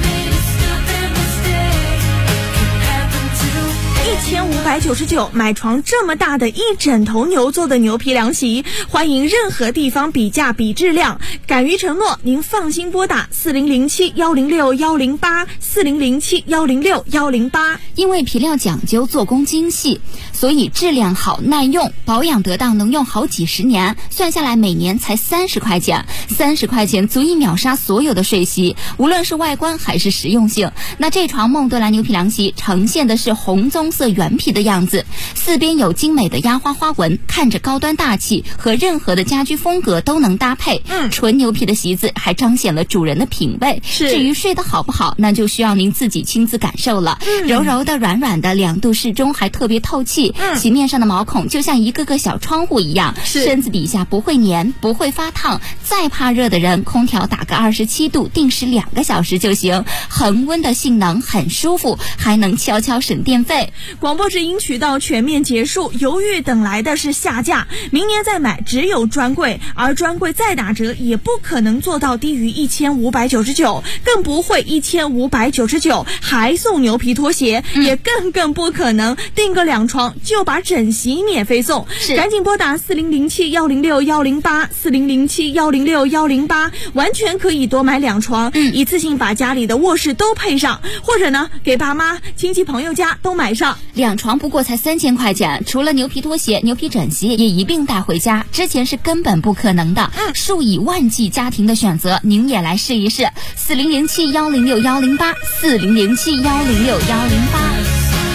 1599买床这么大的一整头牛做的牛皮凉席，欢迎任何地方比价比质量，敢于承诺，您放心拨打4007-106-108 4007-106-108。 因为皮料讲究做工精细，所以质量好耐用，保养得当，能用好几十年，算下来每年才30块钱，30块钱足以秒杀所有的睡席，无论是外观还是实用性。那这床孟德兰牛皮凉席呈现的是红棕色原皮的样子，四边有精美的压花花纹，看着高端大气，和任何的家居风格都能搭配。纯牛皮的席子还彰显了主人的品味。至于睡得好不好，那就需要您自己亲自感受了。柔柔的软软的，2度适中，还特别透气。席面上的毛孔就像一个个小窗户一样，身子底下不会粘，不会发烫。再怕热的人，空调打个27度，定时2个小时就行。恒温的性能很舒服，还能悄悄省电费。 广播直营渠道全面结束，犹豫等来的是下架，明年再买只有专柜，而专柜再打折也不可能做到低于1599，更不会1599还送牛皮拖鞋，也更不可能订个2床就把枕席免费送。赶紧拨打4007-106-108 4007-106-108，完全可以多买2床，一次性把家里的卧室都配上，或者呢给爸妈亲戚朋友家都买上。 2床不过才3000块钱，除了牛皮拖鞋、牛皮枕席也一并带回家，之前是根本不可能的。数以万计家庭的选择，您也来试一试。4007-106-108 4007-106-108。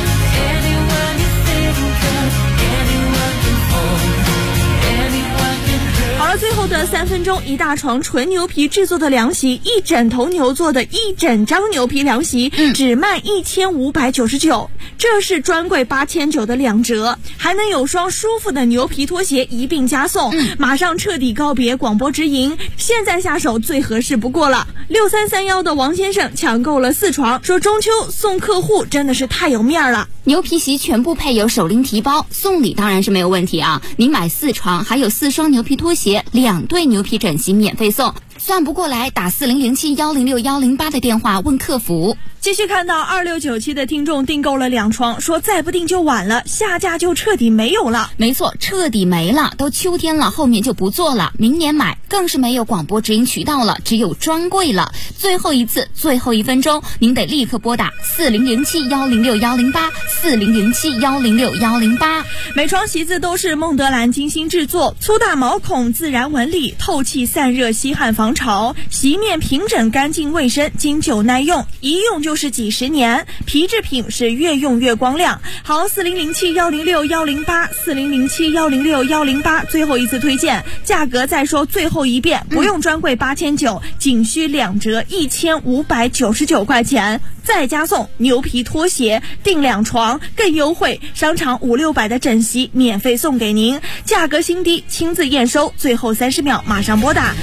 最后的3分钟，一大床纯牛皮制作的凉席，一整头牛做的一整张牛皮凉席，只卖1599，这是专柜8900的2折，还能有双舒服的牛皮拖鞋一并加送。马上彻底告别广播直营，现在下手最合适不过了。6331的王先生抢购了4床，说中秋送客户真的是太有面了。 牛皮席全部配有手拎提包，送礼当然是没有问题啊！你买4床，还有4双牛皮拖鞋，2对牛皮枕席免费送。算不过来，打4007-106-108的电话问客服。 继续看到2697的听众订购了2床，说再不订就晚了，下架就彻底没有了。 没错，彻底没了，都秋天了，后面就不做了，明年买更是没有广播直营渠道了，只有专柜了。最后一次，最后1分钟，您得立刻拨打4007-106-108 4007-106-108。 每床席子都是孟德兰精心制作，粗大毛孔自然纹理，透气散热吸汗防潮，席面平整干净卫生，经久耐用，一用就是几十年，皮制品是越用越光亮。好，4007-106-108 4007-106-108，最后一次推荐，价格再说最后一遍，不用专柜8900，仅需2折1599块钱， 再加送牛皮拖鞋、订2床更优惠，商场500-600的枕席免费送给您，价格心低，亲自验收，最后30秒马上拨打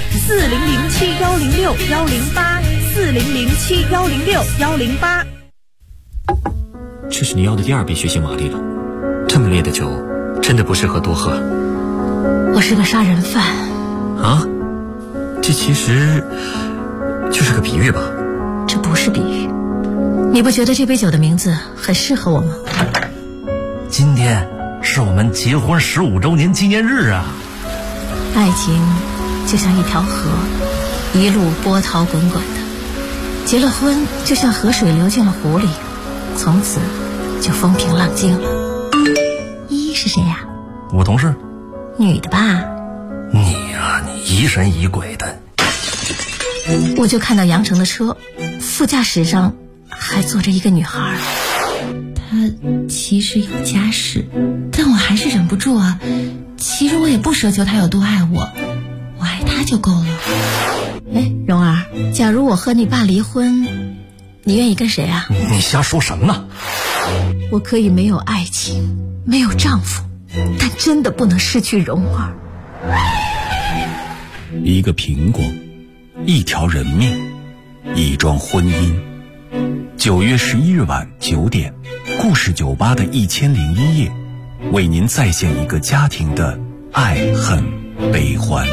4007-106-108，4007-106-108。 这是你要的第2杯血腥玛丽了，这么烈的酒真的不适合多喝。 我是个杀人犯啊，这其实就是个比喻吧？ 这不是比喻，你不觉得这杯酒的名字很适合我吗？ 今天是我们结婚15周年纪念日啊！ 爱情就像一条河，一路波涛滚滚的，结了婚就像河水流进了湖里，从此就风平浪静了。依依是谁呀？ 我同事。 女的吧？ 你呀，你疑神疑鬼的。 我就看到杨成的车，副驾驶上还坐着一个女孩。 她其实有家室，但我还是忍不住啊。其实我也不奢求她有多爱我，我爱她就够了。 哎，蓉儿，假如我和你爸离婚，你愿意跟谁啊？ 你瞎说什么呢？ 我可以没有爱情，没有丈夫，但真的不能失去蓉儿。 一个苹果，一条人命，一桩婚姻。9月11日晚9点，故事酒吧的1001夜，为您再现一个家庭的爱恨悲欢。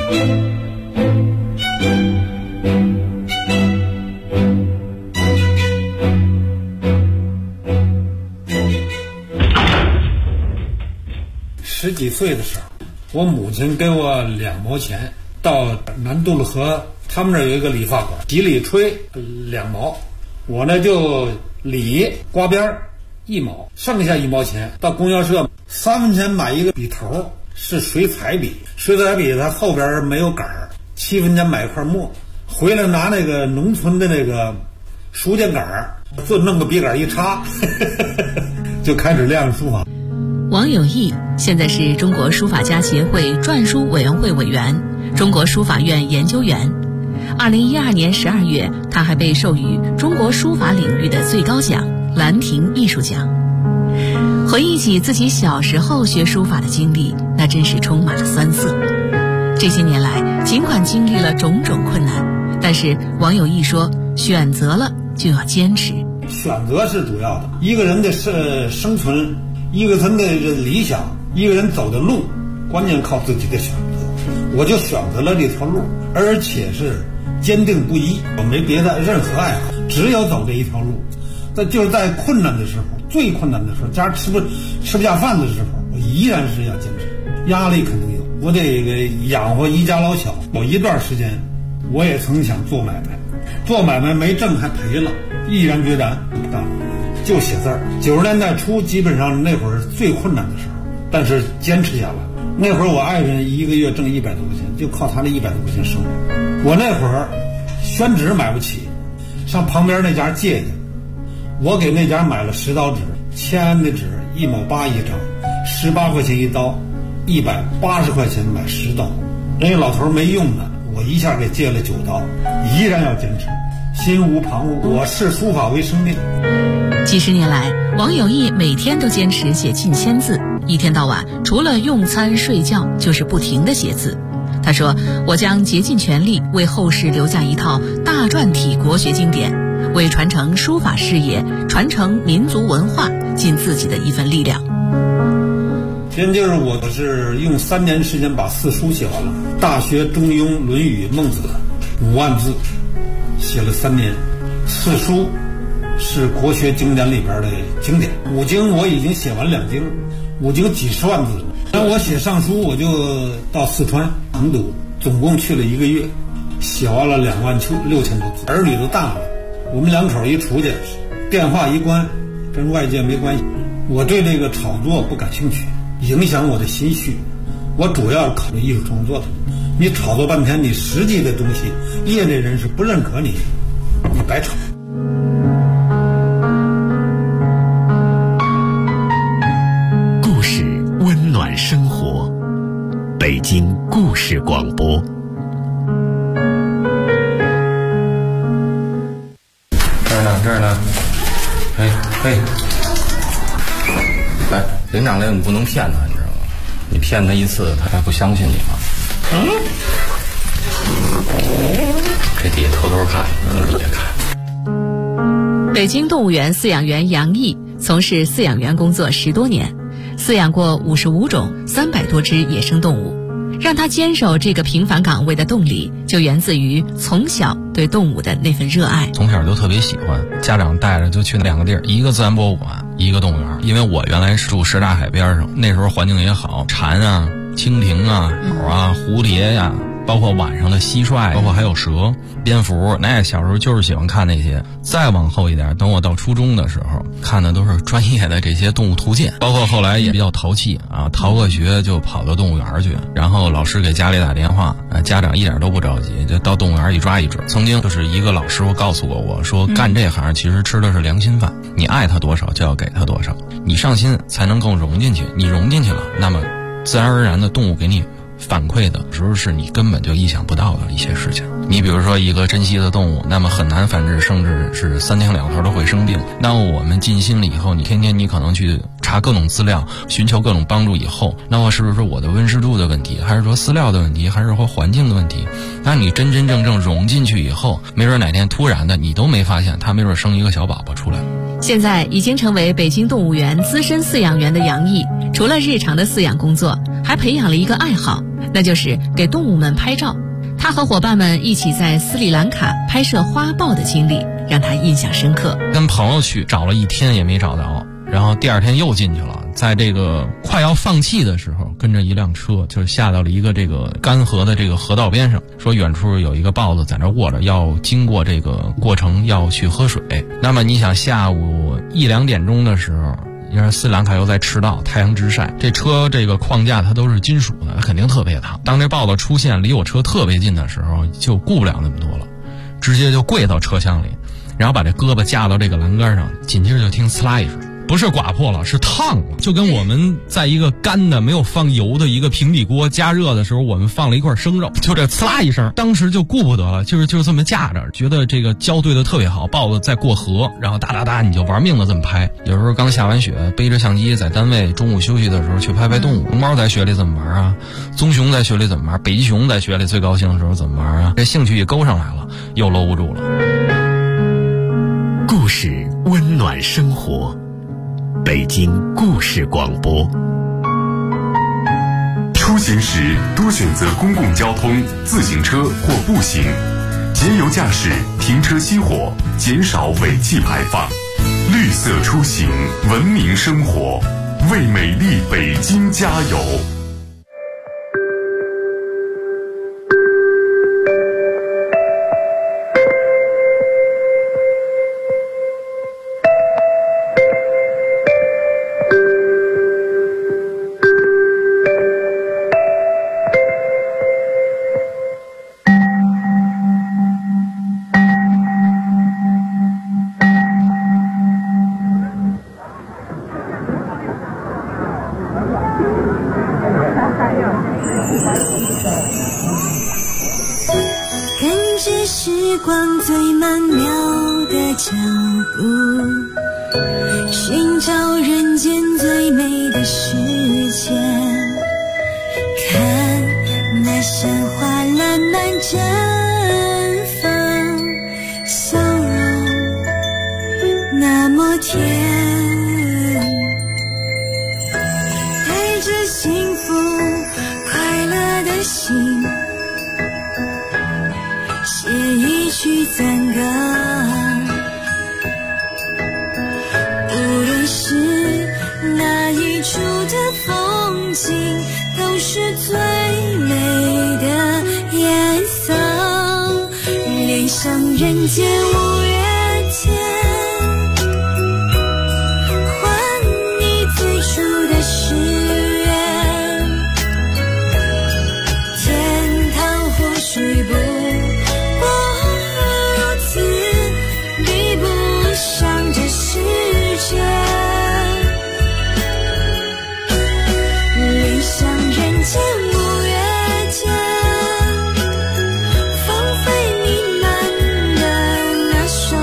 10几岁的时候，我母亲给我2毛钱，到南渡了河，他们那儿有一个理发馆，洗理吹2毛，我呢就理刮边1毛，剩下1毛钱到供销社3分钱买一个笔头，是水彩笔，水彩笔它后边没有杆儿，7分钱买一块墨，回来拿那个农村的那个书架杆儿，就弄个笔杆一插就开始练书法。 王有义现在是中国书法家协会篆书委员会委员、中国书法院研究员。2012年12月，他还被授予中国书法领域的最高奖兰亭艺术奖。回忆起自己小时候学书法的经历，那真是充满了酸涩。这些年来，尽管经历了种种困难，但是王有义说，选择了就要坚持。 选择是主要的，一个人的生存，一个人的理想，一个人走的路，关键靠自己的选择。我就选择了这条路，而且是坚定不移，我没别的任何爱好，只有走这一条路。这就是在困难的时候，最困难的时候，家吃不下饭的时候，我依然是要坚持。压力肯定有，我得养活一家老小。有一段时间，我也曾想做买卖，做买卖没挣还赔了，毅然决然不干，就写字儿。90年代初，基本上那会儿最困难的时候，但是坚持下来。那会儿我爱人一个月挣100多块钱，就靠他那100多块钱生活。我那会儿宣纸买不起，上旁边那家借去，我给那家买了10刀纸，签的纸1毛8一张，18块钱一刀，180块钱买10刀。人家老头没用的，我一下给借了9刀，依然要坚持，心无旁骛。我视书法为生命。 几十年来，王有义每天都坚持写近1000字，一天到晚除了用餐睡觉就是不停地写字。他说，我将竭尽全力为后世留下一套大篆体国学经典，为传承书法事业、传承民族文化尽自己的一份力量。 先就是我是用3年时间把4书写完了，《大学》《中庸》《论语》《孟子》5万字，写了3年。4书是国学经典里边的经典，5经我已经写完2经，5经几十万字了。然后我写上书，我就到四川成都，总共去了1个月，写完了26000多字。儿女都大了，我们2口一出去，电话一关，跟外界没关系。我对这个炒作不感兴趣，影响我的心绪。我主要考虑艺术创作的。你炒作半天，你实际的东西，业内人士不认可你，你白炒。 故事温暖生活，北京故事广播。 这儿呢， 嘿，哎，领长来，你不能骗他，你知道吗？你骗他一次，他还不相信你吗？这底下偷偷看，你别看。 北京动物园饲养员杨毅从事饲养员工作10多年，饲养过55种300多只野生动物。让他坚守这个平凡岗位的动力，就源自于从小对动物的那份热爱。 从小就特别喜欢，家长带着就去2个地儿，一个自然博物馆，一个动物园。因为我原来是住什刹海边上，那时候环境也好，蝉啊、蜻蜓啊、鸟啊、蝴蝶呀、包括晚上的蟋蟀，包括还有蛇、蝙蝠，那小时候就是喜欢看那些。再往后一点，等我到初中的时候，看的都是专业的这些动物图鉴，包括后来也比较淘气啊，逃个学就跑到动物园去，然后老师给家里打电话，家长一点都不着急，就到动物园一抓一只。曾经就是一个老师傅告诉过我说，干这行其实吃的是良心饭，你爱他多少就要给他多少，你上心才能够融进去，你融进去了，那么自然而然的动物给你反馈的时候是你根本就意想不到的一些事情。你比如说一个珍稀的动物，那么很难繁殖，甚至是3天2头都会生病。那我们尽心了以后，你天天你可能去查各种资料，寻求各种帮助以后，那么是不是我的温湿度的问题，还是说饲料的问题，还是说环境的问题？那你真真正正融进去以后，没准哪天突然的你都没发现，它没准生一个小宝宝出来。 现在已经成为北京动物园资深饲养员的杨毅，除了日常的饲养工作，还培养了一个爱好，那就是给动物们拍照。他和伙伴们一起在斯里兰卡拍摄花豹的经历让他印象深刻。 跟朋友去找了1天也没找到，然后第2天又进去了，在这个快要放弃的时候，跟着一辆车就下到了一个这个干涸的这个河道边上，说远处有一个豹子在那卧着，要经过这个过程要去喝水。那么你想下午1、2点钟的时候，因为斯里兰卡又在赤道，太阳直晒，这车这个框架它都是金属的，肯定特别烫。当这豹子出现离我车特别近的时候，就顾不了那么多了，直接就跪到车厢里，然后把这胳膊架到这个栏杆上，紧接着就听呲啦一声，不是刮破了，是烫了，就跟我们在一个干的没有放油的一个平底锅加热的时候，我们放了一块生肉，就这呲啦一声，当时就顾不得了，就是这么架着，觉得这个胶对的特别好，豹子在过河，然后哒哒哒你就玩命的这么拍。有时候刚下完雪，背着相机在单位中午休息的时候去拍拍动物，龙猫在雪里怎么玩啊，棕熊在雪里怎么玩，北极熊在雪里最高兴的时候怎么玩啊，这兴趣也勾上来了，又搂不住了。 故事温暖生活，北京故事广播。 出行时多选择公共交通、自行车或步行，节油驾驶，停车熄火，减少尾气排放。绿色出行，文明生活，为美丽北京加油！ 时光最曼妙的脚步，寻找人间最美的世界。看那鲜花烂漫绽放，笑容那么甜，带着幸福快乐的心，写一曲赞歌。无论是哪一处的风景，都是最美的颜色。恋上人间五月天，还你最初的誓言。天堂或许不如此，比不上这世界。恋上人间五月天，芳菲弥漫的那双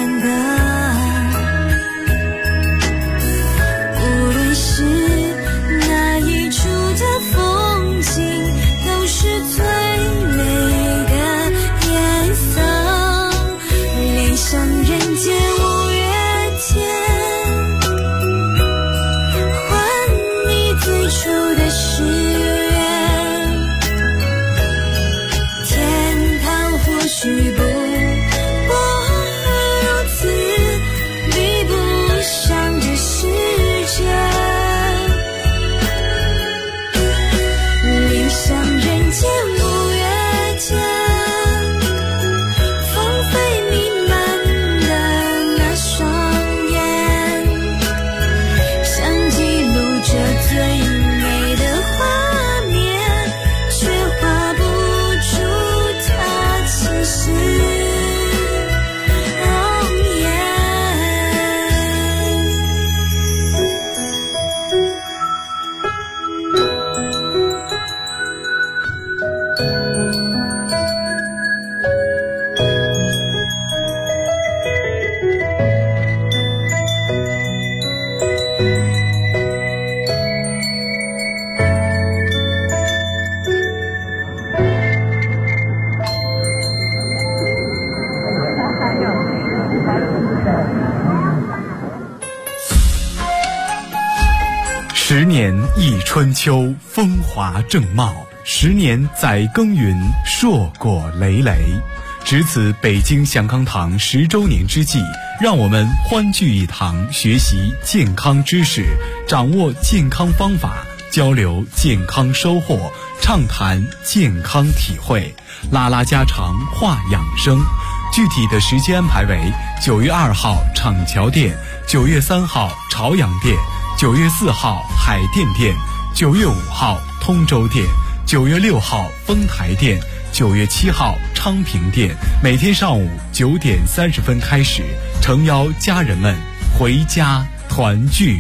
10年忆春秋，风华正茂；10年载耕耘，硕果累累。值此北京祥康堂10周年之际，让我们欢聚一堂，学习健康知识，掌握健康方法，交流健康收获，畅谈健康体会，拉拉家常话养生。具体的时间安排为9月2号厂桥店，9月3号朝阳店，9月4号海淀店，9月5号通州店，9月6号丰台店，9月7号昌平店。每天上午9点30分开始，诚邀家人们回家团聚。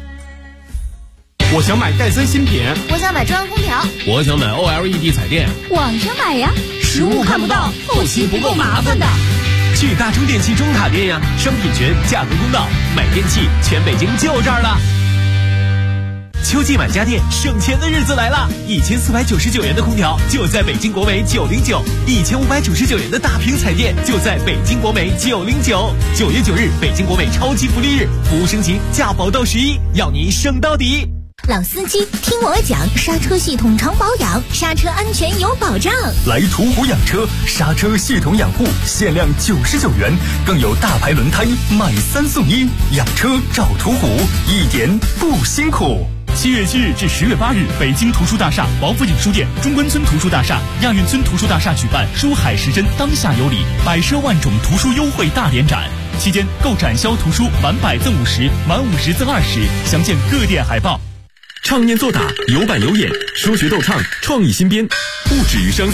我想买戴森新品， 我想买中央空调， 我想买 OLED 彩电， 网上买呀，实物看不到，后期不够麻烦的。 去大中电器中塔店呀，商品全，价格公道，买电器全北京就这儿了。秋季买家电省钱的日子来了，1499元的空调就在北京国美909，1599元的大屏彩电就在北京国美909。9月9日，北京国美超级福利日，服务升级，价保到11，要你省到底。 老司机听我讲，刹车系统常保养，刹车安全有保障。 来途虎养车，刹车系统养护限量99元，更有大牌轮胎买3送1，养车找途虎，一点不辛苦。 7月7日至10月8日，北京图书大厦、王府井书店、中关村图书大厦、亚运村图书大厦举办书海时针当下有礼，百奢万种图书优惠大联展。期间购展销图书满100赠50，满50赠20，详见各店海报。 唱念做打，有板有眼，说学逗唱，创意新编，不止于声。